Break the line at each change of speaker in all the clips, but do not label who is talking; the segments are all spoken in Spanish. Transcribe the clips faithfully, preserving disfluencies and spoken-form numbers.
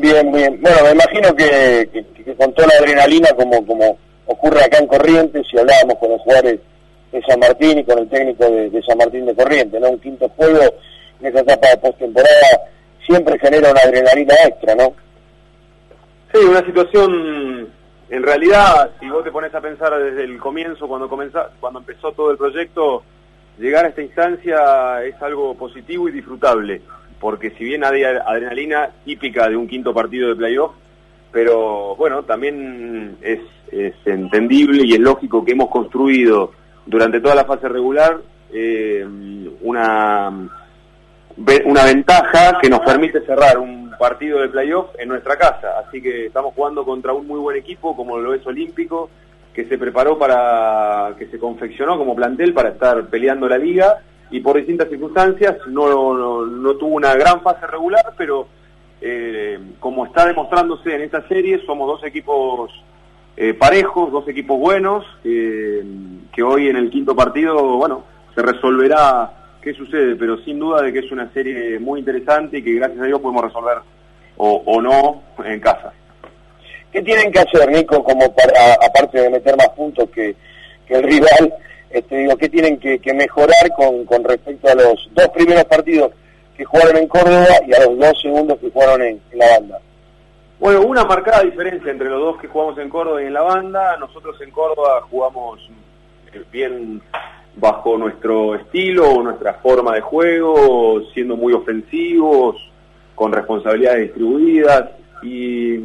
bien, bien. Bueno, me imagino que, que, que con toda la adrenalina, como como ocurre acá en Corrientes, si hablábamos con los jugadores de San Martín y con el técnico de, de San Martín de Corrientes, ¿no? Un quinto juego en esa etapa de postemporada siempre genera una adrenalina extra, ¿no?
Sí, una situación, en realidad, si vos te pones a pensar desde el comienzo, cuando comenzó, cuando empezó todo el proyecto, llegar a esta instancia es algo positivo y disfrutable, porque si bien hay adrenalina típica de un quinto partido de playoff, pero bueno, también es, es entendible y es lógico que hemos construido durante toda la fase regular eh, una, una ventaja que nos permite cerrar un partido de playoff en nuestra casa, así que estamos jugando contra un muy buen equipo como lo es Olímpico, que se preparó para, que se confeccionó como plantel para estar peleando la liga y por distintas circunstancias no, no, no tuvo una gran fase regular, pero eh, como está demostrándose en esta serie, somos dos equipos eh, parejos, dos equipos buenos, eh, que hoy en el quinto partido, bueno, se resolverá qué sucede, pero sin duda de que es una serie muy interesante y que gracias a Dios podemos resolver o, o no en casa.
¿Qué tienen que hacer, Nico, como para, aparte de meter más puntos que, que el rival, este, digo, qué tienen que, que mejorar con, con respecto a los dos primeros partidos que jugaron en Córdoba y a los dos segundos que jugaron en, en la banda?
Bueno, una marcada diferencia entre los dos que jugamos en Córdoba y en la banda. Nosotros en Córdoba jugamos bien bajo nuestro estilo, nuestra forma de juego, siendo muy ofensivos, con responsabilidades distribuidas, y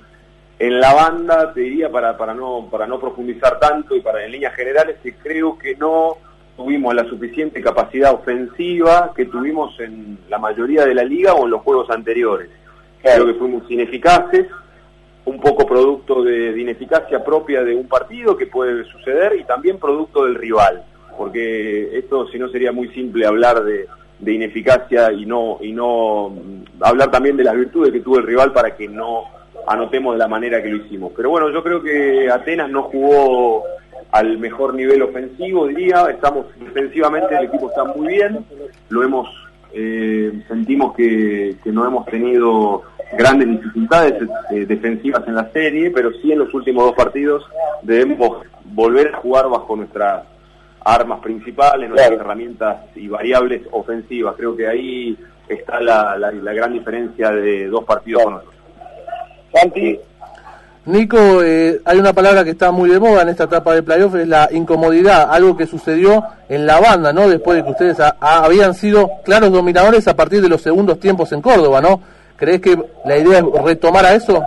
en la banda te diría, para para no para no profundizar tanto y para en líneas generales, que creo que no tuvimos la suficiente capacidad ofensiva que tuvimos en la mayoría de la liga o en los juegos anteriores. Creo que fuimos ineficaces, un poco producto de, de ineficacia propia de un partido que puede suceder y también producto del rival, porque esto si no sería muy simple hablar de, de ineficacia y no y no hablar también de las virtudes que tuvo el rival para que no anotemos de la manera que lo hicimos. Pero bueno, yo creo que Atenas no jugó al mejor nivel ofensivo, diría. Estamos defensivamente, el equipo está muy bien, lo hemos eh, sentimos que, que no hemos tenido grandes dificultades eh, defensivas en la serie, pero sí en los últimos dos partidos debemos volver a jugar bajo nuestras armas principales, nuestras claro. herramientas y variables ofensivas. Creo que ahí está la, la, la gran diferencia de dos partidos claro. con nosotros.
Santi.
Nico, eh, hay una palabra que está muy de moda en esta etapa de playoff, es la incomodidad, algo que sucedió en la banda, ¿no? Después de que ustedes a, a, habían sido claros dominadores a partir de los segundos tiempos en Córdoba, ¿no? ¿Crees que la idea es retomar a eso?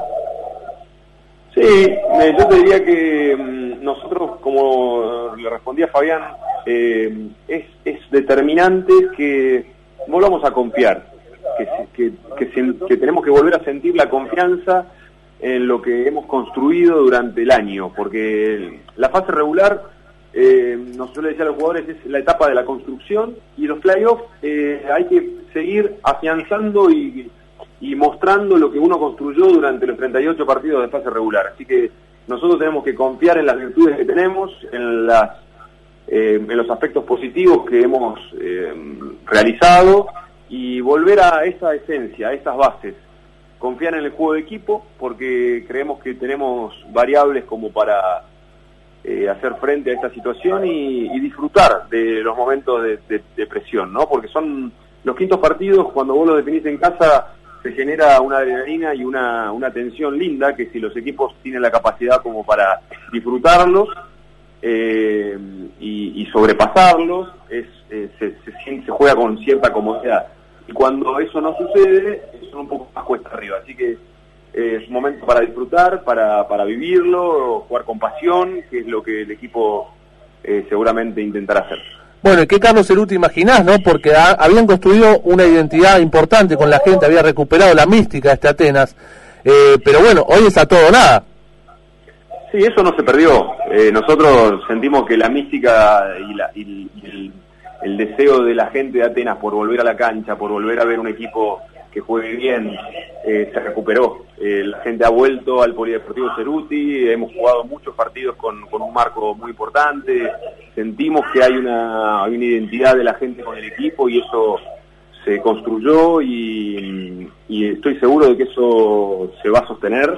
Sí, eh, yo te diría que mm, nosotros, como le respondía a Fabián, eh, es, es determinante que volvamos a confiar, que, que, que, que, que tenemos que volver a sentir la confianza en lo que hemos construido durante el año, porque la fase regular, eh, nos suele decir a los jugadores, es la etapa de la construcción, y los playoffs eh, hay que seguir afianzando y, y mostrando lo que uno construyó durante los treinta y ocho partidos de fase regular. Así que nosotros tenemos que confiar en las virtudes que tenemos, en, las, eh, en los aspectos positivos que hemos eh, realizado, y volver a esa esencia, a esas bases. Confiar en el juego de equipo, porque creemos que tenemos variables como para eh, hacer frente a esta situación y, y disfrutar de los momentos de, de, de presión, ¿no? Porque son los quintos partidos, cuando vos los definís en casa, se genera una adrenalina y una, una tensión linda, que si los equipos tienen la capacidad como para disfrutarlos eh, y, y sobrepasarlos, es, eh, se, se, se juega con cierta comodidad. Y cuando eso no sucede, son un poco más cuesta arriba. Así que eh, es un momento para disfrutar, para, para vivirlo, jugar con pasión, que es lo que el equipo eh, seguramente intentará hacer.
Bueno, ¿y qué Carlos Ceruti imaginás, no? Porque ha, habían construido una identidad importante con la gente, había recuperado la mística de este Atenas. Eh, pero bueno, hoy es a todo o nada.
Sí, eso no se perdió. Eh, nosotros sentimos que la mística y, la, y, y el... el deseo de la gente de Atenas por volver a la cancha, por volver a ver un equipo que juegue bien, eh, se recuperó. Eh, la gente ha vuelto al Polideportivo Ceruti, hemos jugado muchos partidos con, con un marco muy importante, sentimos que hay una, hay una identidad de la gente con el equipo y eso se construyó y, y estoy seguro de que eso se va a sostener,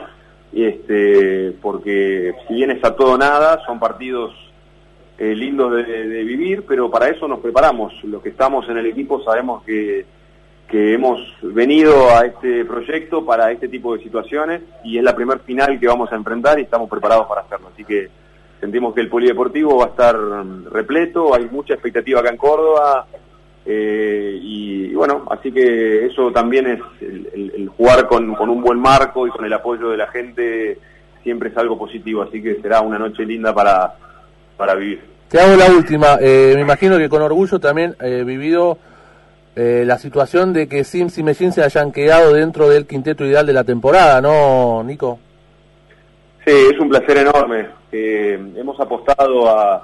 este, porque si bien es a todo nada, son partidos eh, lindos de, de vivir, pero para eso nos preparamos. Los que estamos en el equipo sabemos que, que hemos venido a este proyecto para este tipo de situaciones y es la primer final que vamos a enfrentar y estamos preparados para hacerlo. Así que sentimos que el polideportivo va a estar repleto, hay mucha expectativa acá en Córdoba. Eh, y, y bueno, así que eso también es el, el, el jugar con, con un buen marco y con el apoyo de la gente siempre es algo positivo, así que será una noche linda para, para vivir.
Te hago la última, eh, me imagino que con orgullo también he eh, vivido eh, la situación de que Sims y Mellín se hayan quedado dentro del quinteto ideal de la temporada, ¿no, Nico?
Sí, es un placer enorme. Eh, hemos apostado a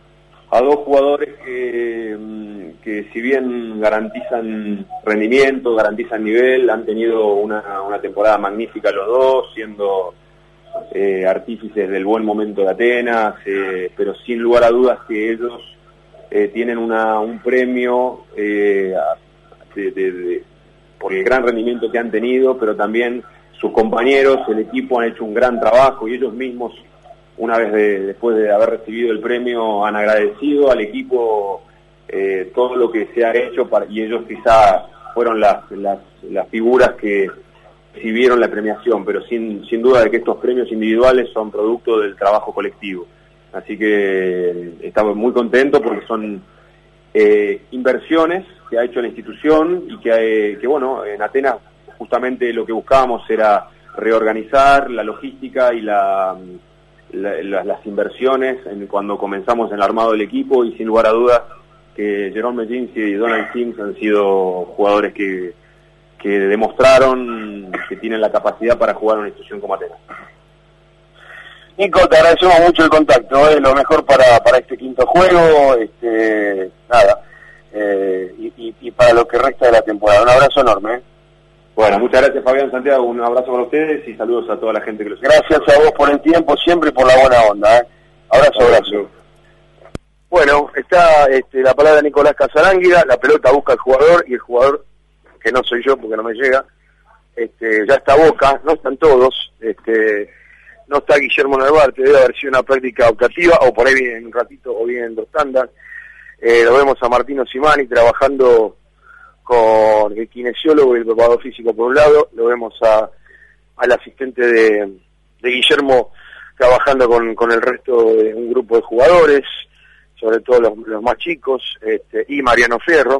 a dos jugadores que, que si bien garantizan rendimiento, garantizan nivel, han tenido una, una temporada magnífica los dos, siendo eh, artífices del buen momento de Atenas, eh, pero sin lugar a dudas que ellos eh, tienen una, un premio eh, de, de, de, por el gran rendimiento que han tenido, pero también sus compañeros, el equipo han hecho un gran trabajo y ellos mismos, una vez de, después de haber recibido el premio, han agradecido al equipo eh, todo lo que se ha hecho para, y ellos quizá fueron las, las, las figuras que recibieron la premiación, pero sin, sin duda de que estos premios individuales son producto del trabajo colectivo. Así que estamos muy contentos porque son eh, inversiones que ha hecho la institución y que, eh, que bueno, en Atenas justamente lo que buscábamos era reorganizar la logística y la... La, la, las inversiones en, cuando comenzamos en el armado del equipo y sin lugar a dudas que Jerome Mellín y Donald Sims han sido jugadores que, que demostraron que tienen la capacidad para jugar una institución como Atenas.
Nico, te agradecemos mucho el contacto, ¿eh? Lo mejor para, para este quinto juego, este, nada, eh, y, y, y para lo que resta de la temporada. Un abrazo enorme, ¿eh?
Bueno, muchas gracias Fabián, Santiago, un abrazo para ustedes y saludos a toda la gente que los
escucha. Gracias a vos por el tiempo siempre y por la buena onda, ¿eh? Abrazo, abrazo. Bueno, está este, la palabra de Nicolás Casalánguida, la pelota busca al jugador y el jugador, que no soy yo porque no me llega, este, ya está Boca, no están todos, este, no está Guillermo Narvarte, debe haber sido una práctica optativa o por ahí viene en un ratito o vienen dos tandas. Eh, lo vemos a Martino Simani trabajando con el kinesiólogo y el preparador físico por un lado, lo vemos a al asistente de, de Guillermo trabajando con, con el resto de un grupo de jugadores, sobre todo los, los más chicos, este, y Mariano Fierro,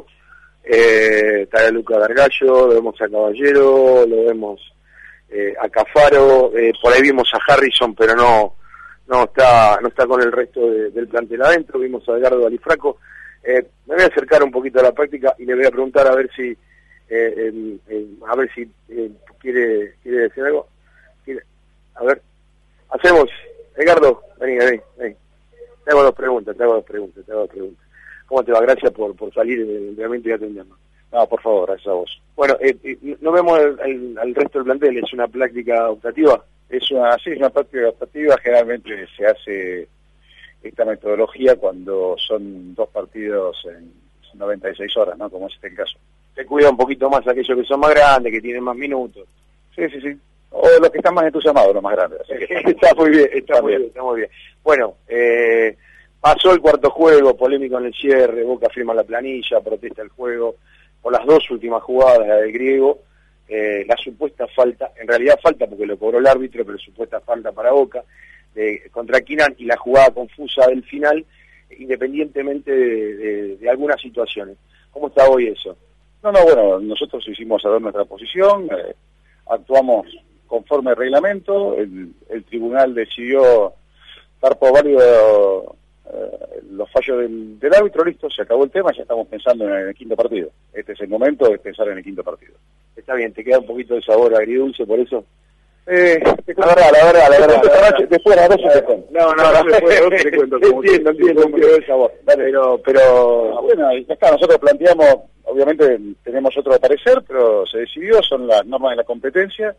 eh, está Luca Gargallo, lo vemos a Caballero, lo vemos eh, a Cafaro, eh, por ahí vimos a Harrison, pero no no está no está con el resto de, del plantel adentro, vimos a Edgardo Alifraco. Eh, me voy a acercar un poquito a la práctica y le voy a preguntar a ver si eh, eh, eh, a ver si eh, quiere quiere decir algo. ¿Quiere? A ver, hacemos, Edgardo, vení, vení, vení. Te hago dos preguntas, te hago dos preguntas, te hago dos preguntas. ¿Cómo te va? Gracias por, por salir realmente y atendernos.
No, por favor, gracias a vos.
Bueno, eh, eh, no vemos el, el, al resto del plantel, ¿es una práctica optativa?
Es una, sí, es una práctica optativa, generalmente se hace esta metodología cuando son dos partidos en noventa y seis horas, ¿no? Como es este el caso.
Se cuida un poquito más aquellos que son más grandes, que tienen más minutos.
Sí, sí, sí. O los que están más entusiasmados, los más grandes. Así que
está muy bien, está, está muy bien. bien, está muy bien. Bueno, eh, pasó el cuarto juego, polémico en el cierre, Boca firma la planilla, protesta el juego, por las dos últimas jugadas del griego, eh, la supuesta falta, en realidad falta porque lo cobró el árbitro, pero supuesta falta para Boca, de, contra Quinan y la jugada confusa del final, independientemente de, de, de algunas situaciones. ¿Cómo está hoy eso?
No, no, bueno, nosotros hicimos saber nuestra posición, eh, actuamos conforme al reglamento, el, el tribunal decidió dar por válido eh, los fallos del, del árbitro, listo, se acabó el tema, ya estamos pensando en el, en el quinto partido. Este es el momento de pensar en el quinto partido.
Está bien, te queda un poquito de sabor agridulce por eso.
Eh, la verdad, la verdad, la verdad. La verdad después de la noche te cuento.
No, no, no, después de la noche te cuento. Entiendo, entiendo, entiendo el sabor. Pero, pero...
Ah, bueno, ya está, nosotros planteamos, obviamente tenemos otro parecer, pero se decidió, son las normas de la competencia,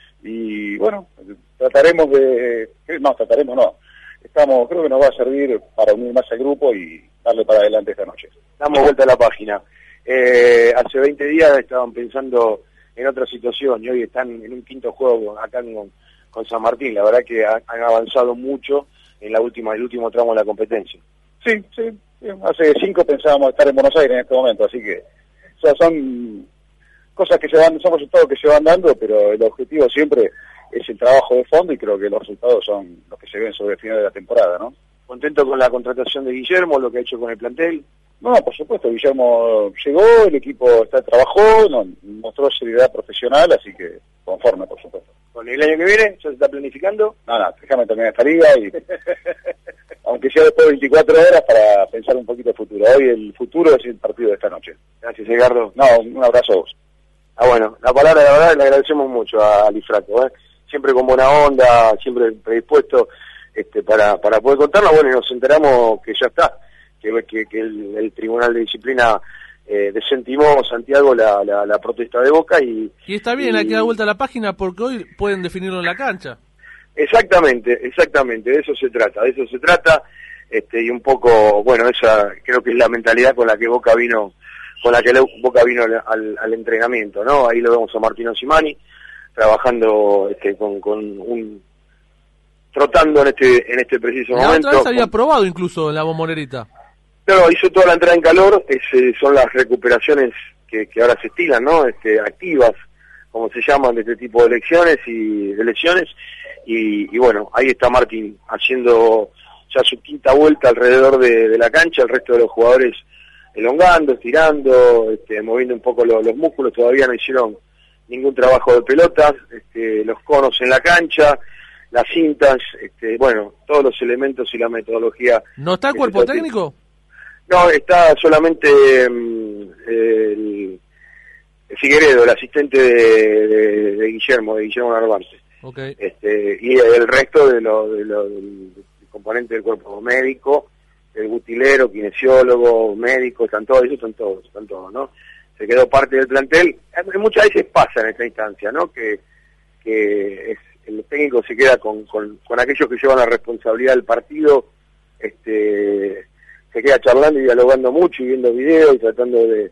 y bueno, trataremos de... No, trataremos no. Estamos, creo que nos va a servir para unir más al grupo y darle para adelante esta noche.
Damos vuelta a la página. Eh, hace veinte días estaban pensando en otra situación y hoy están en un quinto juego acá con, con San Martín. La verdad que han, han avanzado mucho en la última, el último tramo de la competencia.
Sí, sí, sí, hace cinco pensábamos estar en Buenos Aires en este momento, así que o sea, son cosas que se van, son resultados que se van dando, pero el objetivo siempre es el trabajo de fondo y creo que los resultados son los que se ven sobre el final de la temporada, ¿no?
¿Contento con la contratación de Guillermo, lo que ha hecho con el plantel?
No, por supuesto, Guillermo llegó, el equipo está trabajó, no, mostró seriedad profesional, así que conforme, por supuesto.
¿Con el año que viene ya se está planificando?
No, no, déjame terminar esta liga y aunque sea después de veinticuatro horas para pensar un poquito el futuro. Hoy el futuro es el partido de esta noche.
Gracias, Edgardo.
No, un abrazo a vos.
Ah, bueno, la palabra, la verdad, le agradecemos mucho a Lifraco, ¿eh? Siempre con buena onda, siempre predispuesto este, para, para poder contarnos. Bueno, y nos enteramos que ya está, que, que, que el, el Tribunal de Disciplina eh, desentimó, Santiago, la, la, la protesta de Boca y...
Y está bien,
y...
hay que dar vuelta a la página porque hoy pueden definirlo en la cancha.
Exactamente, exactamente, de eso se trata, de eso se trata, este, y un poco, bueno, esa creo que es la mentalidad con la que Boca vino, con la que Boca vino al, al, al entrenamiento, ¿no? Ahí lo vemos a Martino Simani, trabajando este, con, con un, trotando en este, en este preciso
la
momento.
La otra vez había
con,
probado incluso en la Bombonerita.
Claro, hizo toda la entrada en calor, es, son las recuperaciones que, que ahora se estilan, ¿no? Este, activas, como se llaman, de este tipo de lesiones y de lesiones. Y, y bueno, ahí está Martín haciendo ya su quinta vuelta alrededor de, de la cancha, el resto de los jugadores elongando, estirando, este, moviendo un poco lo, los músculos, todavía no hicieron ningún trabajo de pelotas, este, los conos en la cancha, las cintas, este, bueno, todos los elementos y la metodología.
¿No está el cuerpo técnico?
No, está solamente um, el, el Figueredo, el asistente de, de, de Guillermo, de Guillermo Narvarte.
Okay.
Este, y el resto de lo, de lo, del componente del cuerpo médico, el butilero, kinesiólogo, médico, están todos, ellos están todos, están todos, ¿no? Se quedó parte del plantel. Muchas veces pasa en esta instancia, ¿no? Que, que es, el técnico se queda con, con, con aquellos que llevan la responsabilidad del partido, este, se queda charlando y dialogando mucho y viendo videos y tratando de,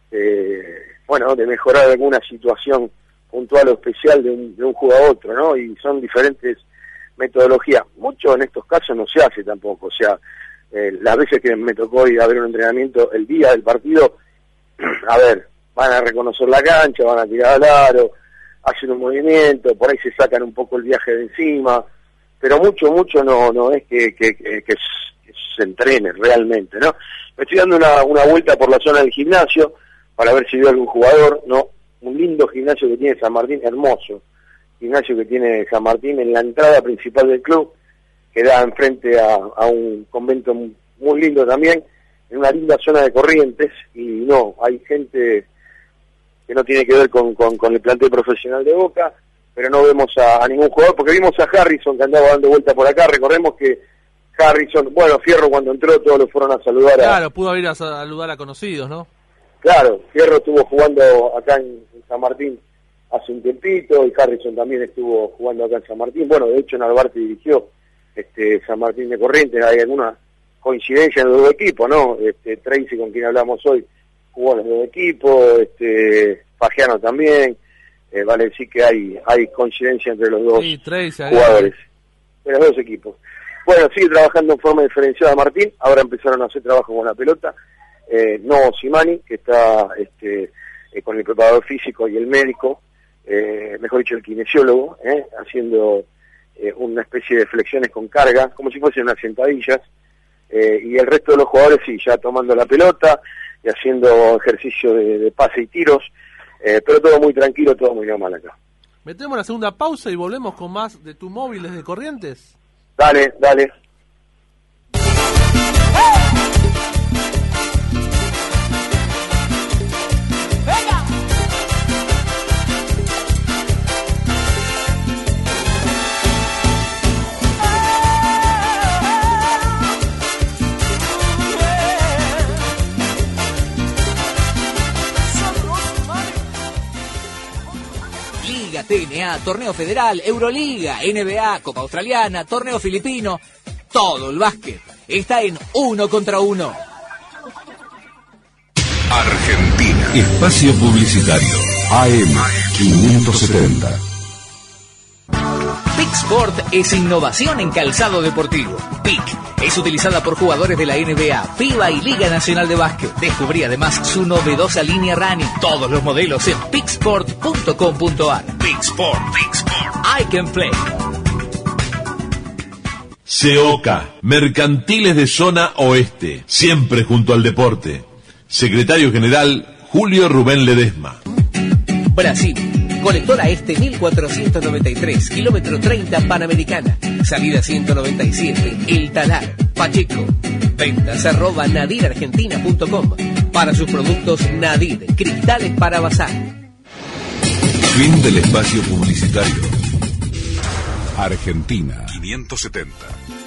de bueno, de mejorar alguna situación puntual o especial de un, de un juego a otro, ¿no? Y son diferentes metodologías. Mucho en estos casos no se hace tampoco, o sea, eh, las veces que me tocó ir a ver un entrenamiento el día del partido, a ver, van a reconocer la cancha, van a tirar al aro, hacen un movimiento, por ahí se sacan un poco el viaje de encima, pero mucho, mucho no no es que, que, que, que se entrene realmente, ¿no? Me estoy dando una, una vuelta por la zona del gimnasio para ver si veo algún jugador, ¿no? Un lindo gimnasio que tiene San Martín, hermoso gimnasio que tiene San Martín en la entrada principal del club, que da enfrente a, a un convento muy lindo también, en una linda zona de Corrientes, y no, hay gente que no tiene que ver con, con, con el plantel profesional de Boca, pero no vemos a, a ningún jugador, porque vimos a Harrison que andaba dando vuelta por acá, recordemos que Harrison, bueno, Fierro cuando entró todos lo fueron a saludar.
Claro,
a,
pudo ir a saludar a conocidos, ¿no?
Claro, Fierro estuvo jugando acá en, en San Martín hace un tiempito, y Harrison también estuvo jugando acá en San Martín, bueno, de hecho Narvarte dirigió este San Martín de Corrientes, hay alguna coincidencia en los dos equipos, ¿no? Este, Tracy, con quien hablamos hoy, jugó en los dos equipos, este, Fagiano también, eh, vale decir que hay hay coincidencia entre los dos
sí, Tracy,
jugadores, de los dos equipos. Bueno, sigue trabajando en forma diferenciada Martín, ahora empezaron a hacer trabajo con la pelota, eh, no Simani, que está este, eh, con el preparador físico y el médico, eh, mejor dicho el kinesiólogo, eh, haciendo eh, una especie de flexiones con carga, como si fuesen unas sentadillas, eh, y el resto de los jugadores sí, ya tomando la pelota y haciendo ejercicio de, de pase y tiros, eh, pero todo muy tranquilo, todo muy normal acá.
Metemos la segunda pausa y volvemos con más de Tu Móvil desde Corrientes.
Dale, dale.
T N A, Torneo Federal, Euroliga, N B A, Copa Australiana, Torneo Filipino, todo el básquet está en Uno contra Uno.
Argentina. Espacio Publicitario. A M quinientos setenta.
Peak Sport es innovación en calzado deportivo. Peak es utilizada por jugadores de la N B A, FIBA y Liga Nacional de Básquet. Descubrí además su novedosa línea running. Todos los modelos en peak sport punto com punto a r. Peak Sport, Peak Sport. I can play.
SEOCA, Mercantiles de Zona Oeste, siempre junto al deporte. Secretario General Julio Rubén Ledesma.
Brasil, colectora este mil cuatrocientos noventa y tres, kilómetro treinta Panamericana, salida ciento noventa y siete, El Talar, Pacheco. Ventas arroba nadir argentina punto com. Para sus productos Nadir, cristales para bazar.
Fin del espacio publicitario. Argentina quinientos setenta.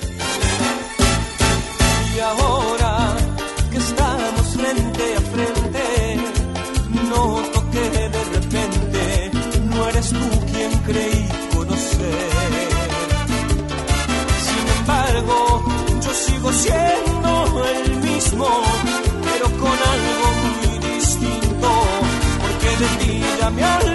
Y ahora que estamos frente a frente, noto que de repente no eres tú quien creí conocer. Sin embargo, yo sigo siendo el mismo, pero con algo muy distinto, porque de ti ya me olvidé.